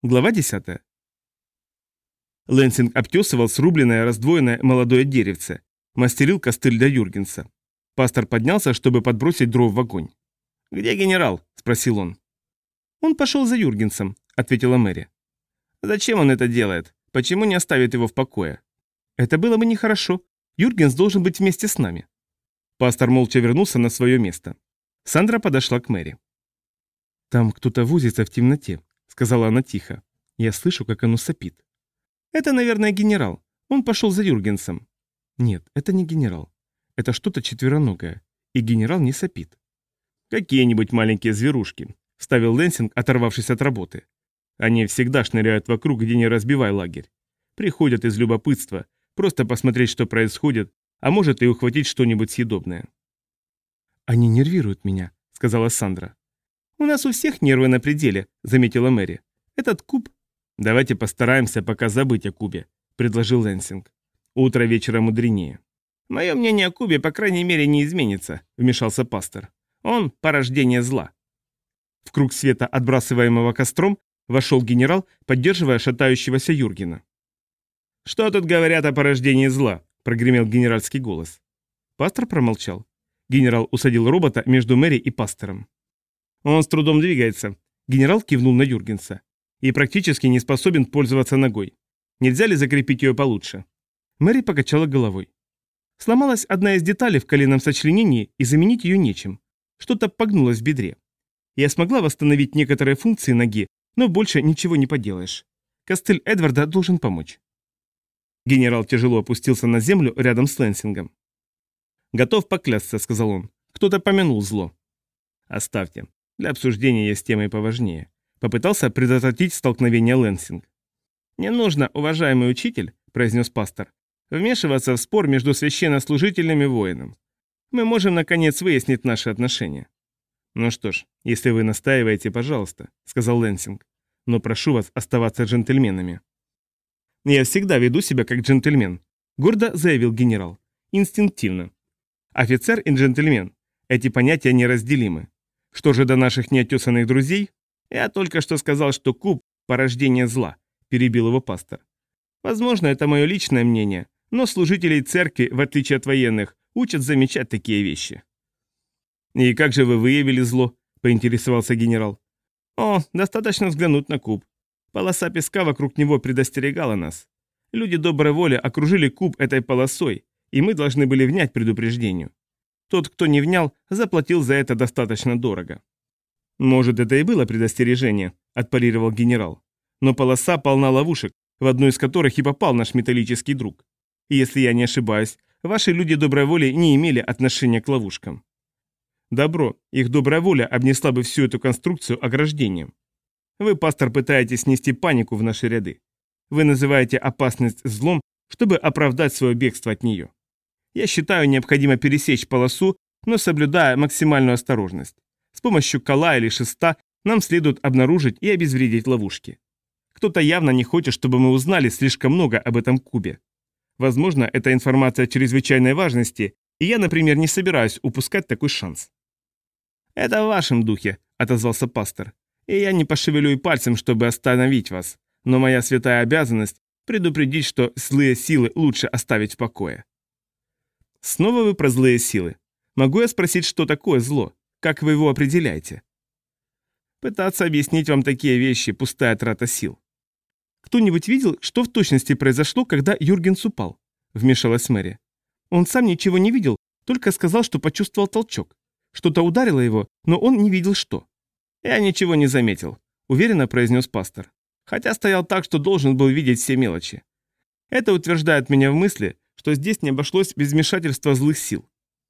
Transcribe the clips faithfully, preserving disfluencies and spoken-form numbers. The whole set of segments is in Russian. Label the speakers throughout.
Speaker 1: Глава десятая. Лэнсинг обтесывал срубленное, раздвоенное молодое деревце, мастерил костыль для Юргенса. Пастор поднялся, чтобы подбросить дров в огонь. «Где генерал?» – спросил он. «Он пошел за Юргенсом», – ответила Мэри. «Зачем он это делает? Почему не оставит его в покое?» «Это было бы нехорошо. Юргенс должен быть вместе с нами». Пастор молча вернулся на свое место. Сандра подошла к Мэри. «Там кто-то возится в темноте», — сказала она тихо. «Я слышу, как оно сопит». «Это, наверное, генерал. Он пошел за Юргенсом». «Нет, это не генерал. Это что-то четвероногое. И генерал не сопит». «Какие-нибудь маленькие зверушки», — вставил Лэнсинг, оторвавшись от работы. «Они всегда шныряют вокруг, где не разбивай лагерь. Приходят из любопытства, просто посмотреть, что происходит, а может и ухватить что-нибудь съедобное». «Они нервируют меня», — сказала Сандра. «У нас у всех нервы на пределе», — заметила Мэри. «Этот куб...» «Давайте постараемся пока забыть о кубе», — предложил Лэнсинг. «Утро вечера мудренее». «Мое мнение о кубе, по крайней мере, не изменится», — вмешался пастор. «Он — порождение зла». В круг света, отбрасываемого костром, вошел генерал, поддерживая шатающегося Юргена. «Что тут говорят о порождении зла?» — прогремел генеральский голос. Пастор промолчал. Генерал усадил робота между Мэри и пастором. «Он с трудом двигается», — генерал кивнул на Юргенса. «И практически не способен пользоваться ногой. Нельзя ли закрепить ее получше?» Мэри покачала головой. Сломалась одна из деталей в коленном сочленении, и заменить ее нечем. Что-то погнулось в бедре. Я смогла восстановить некоторые функции ноги, но больше ничего не поделаешь. Костыль Эдварда должен помочь. Генерал тяжело опустился на землю рядом с Лэнсингом. «Готов поклясться», — сказал он. «Кто-то помянул зло». «Оставьте. Для обсуждения есть темы поважнее». Попытался предотвратить столкновение Лэнсинг. «Не нужно, уважаемый учитель», — произнес пастор, «вмешиваться в спор между священнослужителем и воином. Мы можем, наконец, выяснить наши отношения». «Ну что ж, если вы настаиваете, пожалуйста», — сказал Лэнсинг. «Но прошу вас оставаться джентльменами». «Я всегда веду себя как джентльмен», — гордо заявил генерал. «Инстинктивно. Офицер и джентльмен. Эти понятия неразделимы. Что же до наших неотесанных друзей? Я только что сказал, что куб – порождение зла», – перебил его пастор. «Возможно, это мое личное мнение, но служителей церкви, в отличие от военных, учат замечать такие вещи». «И как же вы выявили зло?» – поинтересовался генерал. «О, достаточно взглянуть на куб. Полоса песка вокруг него предостерегала нас. Люди доброй воли окружили куб этой полосой, и мы должны были внять предупреждению. Тот, кто не внял, заплатил за это достаточно дорого». «Может, это и было предостережение», – отпарировал генерал. «Но полоса полна ловушек, в одну из которых и попал наш металлический друг. И если я не ошибаюсь, ваши люди доброй воли не имели отношения к ловушкам». «Добро, их добрая воля обнесла бы всю эту конструкцию ограждением. Вы, пастор, пытаетесь снести панику в наши ряды. Вы называете опасность злом, чтобы оправдать свое бегство от нее. Я считаю, необходимо пересечь полосу, но соблюдая максимальную осторожность. С помощью кола или шеста нам следует обнаружить и обезвредить ловушки. Кто-то явно не хочет, чтобы мы узнали слишком много об этом кубе. Возможно, это информация чрезвычайной важности, и я, например, не собираюсь упускать такой шанс». «Это в вашем духе», — отозвался пастор. «И я не пошевелю и пальцем, чтобы остановить вас. Но моя святая обязанность — предупредить, что злые силы лучше оставить в покое». «Снова вы про злые силы. Могу я спросить, что такое зло? Как вы его определяете?» «Пытаться объяснить вам такие вещи – пустая трата сил». «Кто-нибудь видел, что в точности произошло, когда Юргенс упал?» – вмешалась Мэри. «Он сам ничего не видел, только сказал, что почувствовал толчок. Что-то ударило его, но он не видел что». «Я ничего не заметил», – уверенно произнес пастор. «Хотя стоял так, что должен был видеть все мелочи. Это утверждает меня в мысли, что здесь не обошлось без вмешательства злых сил».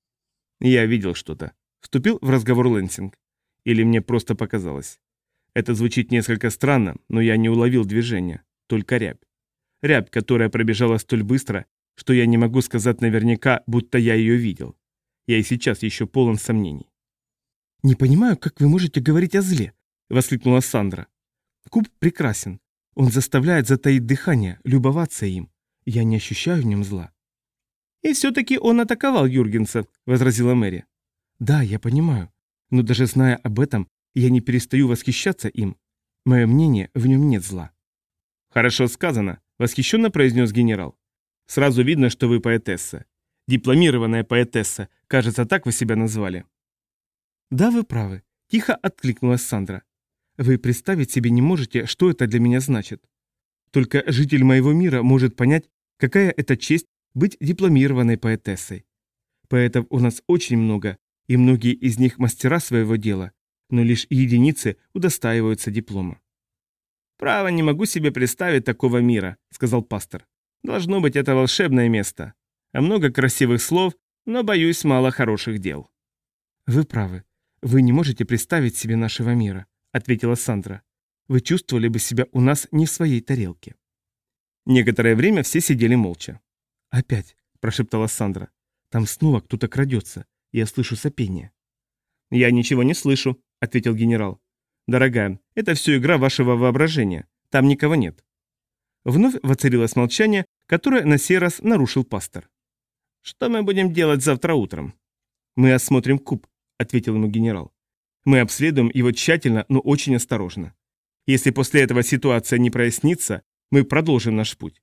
Speaker 1: «Я видел что-то», – вступил в разговор Лэнсинг. «Или мне просто показалось. Это звучит несколько странно, но я не уловил движения, только рябь. Рябь, которая пробежала столь быстро, что я не могу сказать наверняка, будто я ее видел. Я и сейчас еще полон сомнений». «Не понимаю, как вы можете говорить о зле», – воскликнула Сандра. «Куб прекрасен. Он заставляет затаить дыхание, любоваться им. Я не ощущаю в нем зла». «И все-таки он атаковал Юргенса», – возразила Мэри. «Да, я понимаю. Но даже зная об этом, я не перестаю восхищаться им. Мое мнение, в нем нет зла». «Хорошо сказано», — восхищенно произнес генерал. «Сразу видно, что вы поэтесса. Дипломированная поэтесса, кажется, так вы себя назвали». «Да, вы правы», — тихо откликнулась Сандра. «Вы представить себе не можете, что это для меня значит. Только житель моего мира может понять, какая это честь быть дипломированной поэтессой. Поэтов у нас очень много, и многие из них мастера своего дела, но лишь единицы удостаиваются диплома». «Право, не могу себе представить такого мира», — сказал пастор. «Должно быть, это волшебное место. А много красивых слов, но, боюсь, мало хороших дел». «Вы правы. Вы не можете представить себе нашего мира», — ответила Сандра. «Вы чувствовали бы себя у нас не в своей тарелке». Некоторое время все сидели молча. «Опять», — прошептала Сандра. «Там снова кто-то крадется. Я слышу сопение». «Я ничего не слышу», — ответил генерал. «Дорогая, это все игра вашего воображения. Там никого нет». Вновь воцарилось молчание, которое на сей раз нарушил пастор. «Что мы будем делать завтра утром?» «Мы осмотрим куб», — ответил ему генерал. «Мы обследуем его тщательно, но очень осторожно. Если после этого ситуация не прояснится, мы продолжим наш путь.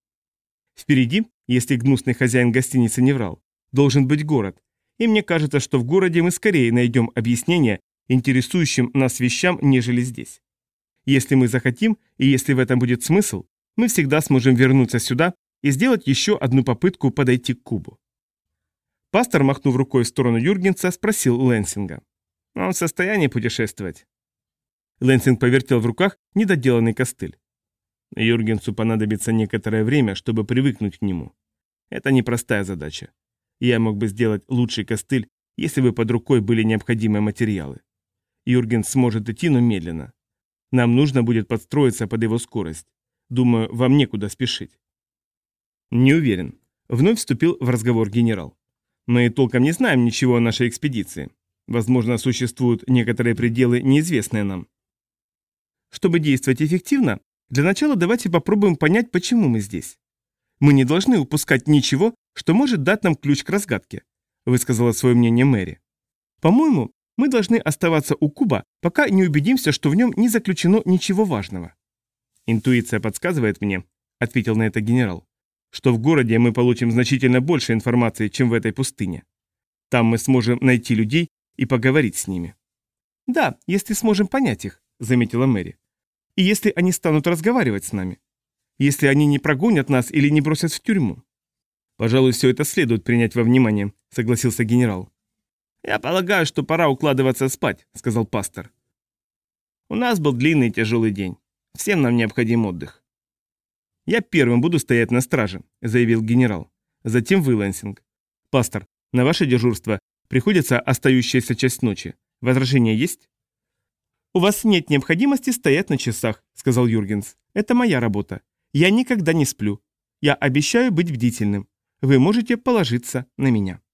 Speaker 1: Впереди, если гнусный хозяин гостиницы не врал, должен быть город, и мне кажется, что в городе мы скорее найдем объяснение интересующим нас вещам, нежели здесь. Если мы захотим, и если в этом будет смысл, мы всегда сможем вернуться сюда и сделать еще одну попытку подойти к кубу». Пастор, махнув рукой в сторону Юргенса, спросил Лэнсинга. «Он в состоянии путешествовать?» Лэнсинг повертел в руках недоделанный костыль. «Юргенсу понадобится некоторое время, чтобы привыкнуть к нему. Это непростая задача. Я мог бы сделать лучший костыль, если бы под рукой были необходимые материалы. Юргенс сможет идти, но медленно. Нам нужно будет подстроиться под его скорость. Думаю, вам некуда спешить». «Не уверен», — вновь вступил в разговор генерал. «Мы толком не знаем ничего о нашей экспедиции. Возможно, существуют некоторые пределы, неизвестные нам. Чтобы действовать эффективно, для начала давайте попробуем понять, почему мы здесь. Мы не должны упускать ничего, что может дать нам ключ к разгадке», — высказала свое мнение Мэри. «По-моему, мы должны оставаться у куба, пока не убедимся, что в нем не заключено ничего важного». «Интуиция подсказывает мне», — ответил на это генерал, «что в городе мы получим значительно больше информации, чем в этой пустыне. Там мы сможем найти людей и поговорить с ними». «Да, если сможем понять их», — заметила Мэри. «И если они станут разговаривать с нами. Если они не прогонят нас или не бросят в тюрьму». «Пожалуй, все это следует принять во внимание», — согласился генерал. «Я полагаю, что пора укладываться спать», — сказал пастор. «У нас был длинный и тяжелый день. Всем нам необходим отдых». «Я первым буду стоять на страже», — заявил генерал. «Затем вы, Лэнсинг. Пастор, на ваше дежурство приходится остающаяся часть ночи. Возражения есть?» «У вас нет необходимости стоять на часах», — сказал Юргенс. «Это моя работа. Я никогда не сплю. Я обещаю быть бдительным. Вы можете положиться на меня».